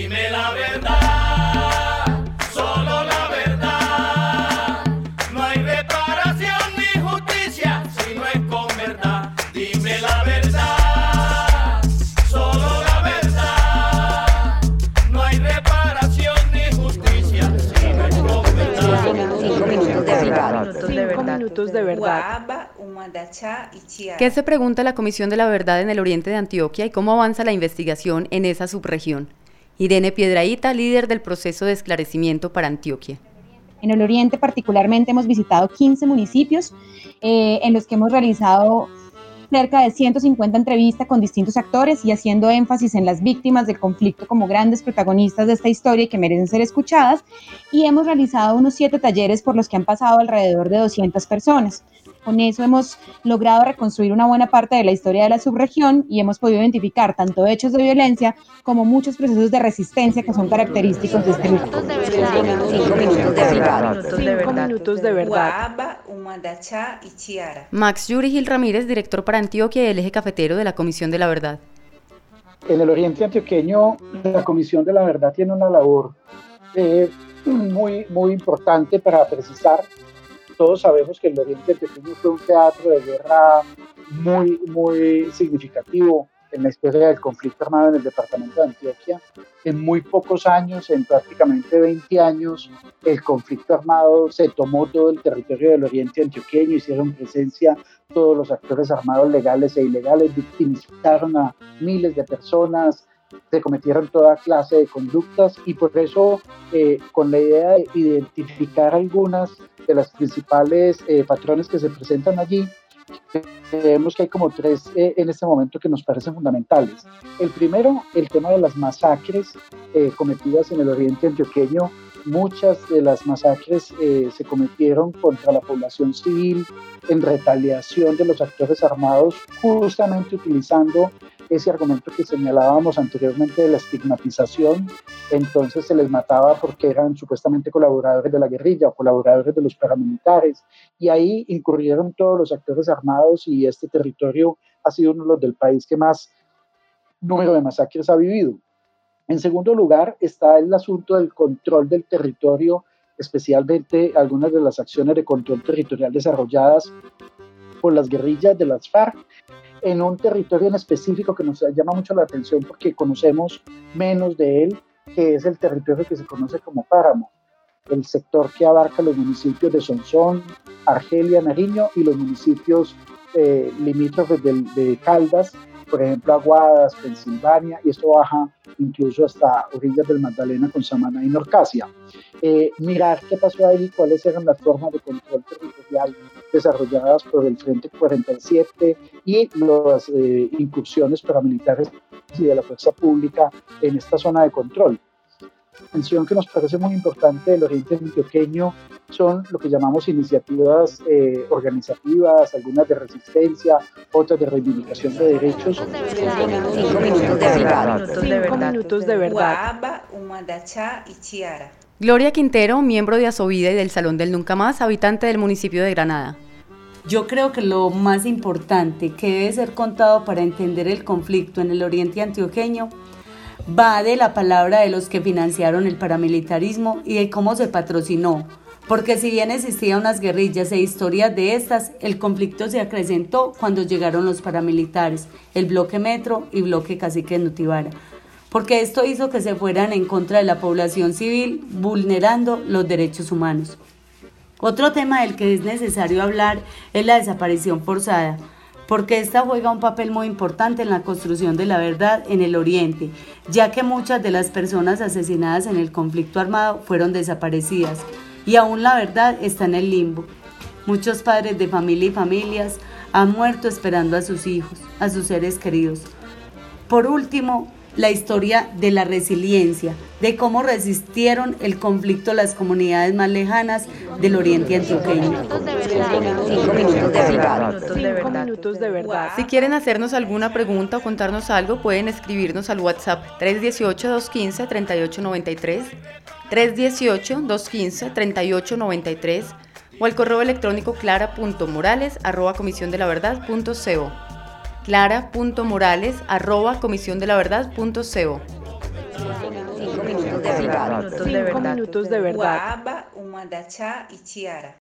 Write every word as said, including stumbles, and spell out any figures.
Dime la verdad, solo la verdad. No hay reparación ni justicia si no es con verdad. Dime la verdad, solo la verdad. No hay reparación ni justicia si no es con verdad. Cinco minutos de verdad. Cinco minutos de verdad. ¿Qué se pregunta la Comisión de la Verdad en el Oriente de Antioquia y cómo avanza la investigación en esa subregión? Irene Piedrahita, líder del proceso de esclarecimiento para Antioquia. En el Oriente particularmente hemos visitado quince municipios eh, en los que hemos realizado cerca de ciento cincuenta entrevistas con distintos actores y haciendo énfasis en las víctimas del conflicto como grandes protagonistas de esta historia y que merecen ser escuchadas, y hemos realizado unos siete talleres por los que han pasado alrededor de doscientas personas. Con eso hemos logrado reconstruir una buena parte de la historia de la subregión y hemos podido identificar tanto hechos de violencia como muchos procesos de resistencia que son característicos de este lugar. Cinco minutos de verdad. Cinco minutos de verdad. Max Yuri Gil Ramírez, director para Antioquia y el eje cafetero de la Comisión de la Verdad. En el Oriente Antioqueño, la Comisión de la Verdad tiene una labor eh, muy, muy importante para precisar. Todos sabemos que el Oriente Antioqueño fue un teatro de guerra muy, muy significativo en la historia del conflicto armado en el departamento de Antioquia. En muy pocos años, en prácticamente veinte años, el conflicto armado se tomó todo el territorio del Oriente Antioqueño, hicieron presencia todos los actores armados legales e ilegales, victimizaron a miles de personas, se cometieron toda clase de conductas y por eso, eh, con la idea de identificar algunas de las principales eh, patrones que se presentan allí, vemos que hay como tres eh, en este momento que nos parecen fundamentales. El primero, el tema de las masacres eh, cometidas en el Oriente Antioqueño. Muchas de las masacres eh, se cometieron contra la población civil en retaliación de los actores armados, justamente utilizando ese argumento que señalábamos anteriormente de la estigmatización. Entonces se les mataba porque eran supuestamente colaboradores de la guerrilla o colaboradores de los paramilitares, y ahí incurrieron todos los actores armados y este territorio ha sido uno de los del país que más número de masacres ha vivido. En segundo lugar está el asunto del control del territorio, especialmente algunas de las acciones de control territorial desarrolladas por las guerrillas de las FARC en un territorio en específico que nos llama mucho la atención porque conocemos menos de él, que es el territorio que se conoce como Páramo, el sector que abarca los municipios de Sonsón, Argelia, Nariño y los municipios eh, limítrofes de, de Caldas, por ejemplo Aguadas, Pensilvania, y esto baja incluso hasta orillas del Magdalena con Samaná y Norcasia. Eh, mirar qué pasó ahí, cuáles eran las formas de control territorial desarrolladas por el Frente cuarenta y siete y las eh, incursiones paramilitares y de la fuerza pública en esta zona de control. Mención que nos parece muy importante del Oriente Antioqueño son lo que llamamos iniciativas eh, organizativas, algunas de resistencia, otras de reivindicación de derechos. Cinco minutos de verdad. Cinco minutos de verdad. Gloria Quintero, miembro de Asovida y del Salón del Nunca Más, habitante del municipio de Granada. Yo creo que lo más importante que debe ser contado para entender el conflicto en el Oriente Antioqueño va de la palabra de los que financiaron el paramilitarismo y de cómo se patrocinó, porque si bien existían unas guerrillas e historias de estas, el conflicto se acrecentó cuando llegaron los paramilitares, el bloque Metro y bloque Cacique Nutibara, porque esto hizo que se fueran en contra de la población civil, vulnerando los derechos humanos. Otro tema del que es necesario hablar es la desaparición forzada, porque esta juega un papel muy importante en la construcción de la verdad en el Oriente, ya que muchas de las personas asesinadas en el conflicto armado fueron desaparecidas y aún la verdad está en el limbo. Muchos padres de familia y familias han muerto esperando a sus hijos, a sus seres queridos. Por último, la historia de la resiliencia, de cómo resistieron el conflicto las comunidades más lejanas del Oriente Antioqueño. Cinco minutos de verdad. Cinco minutos de verdad. Si quieren hacernos alguna pregunta o contarnos algo, pueden escribirnos al WhatsApp tres uno ocho, dos uno cinco, tres ocho nueve tres, tres uno ocho, dos uno cinco, tres ocho nueve tres o al correo electrónico clara punto morales arroba comisión de la verdad punto co. clara punto morales arroba comisión de la verdad punto co. verdad. Cinco minutos de verdad. Guaba, Umadacha y Chiara.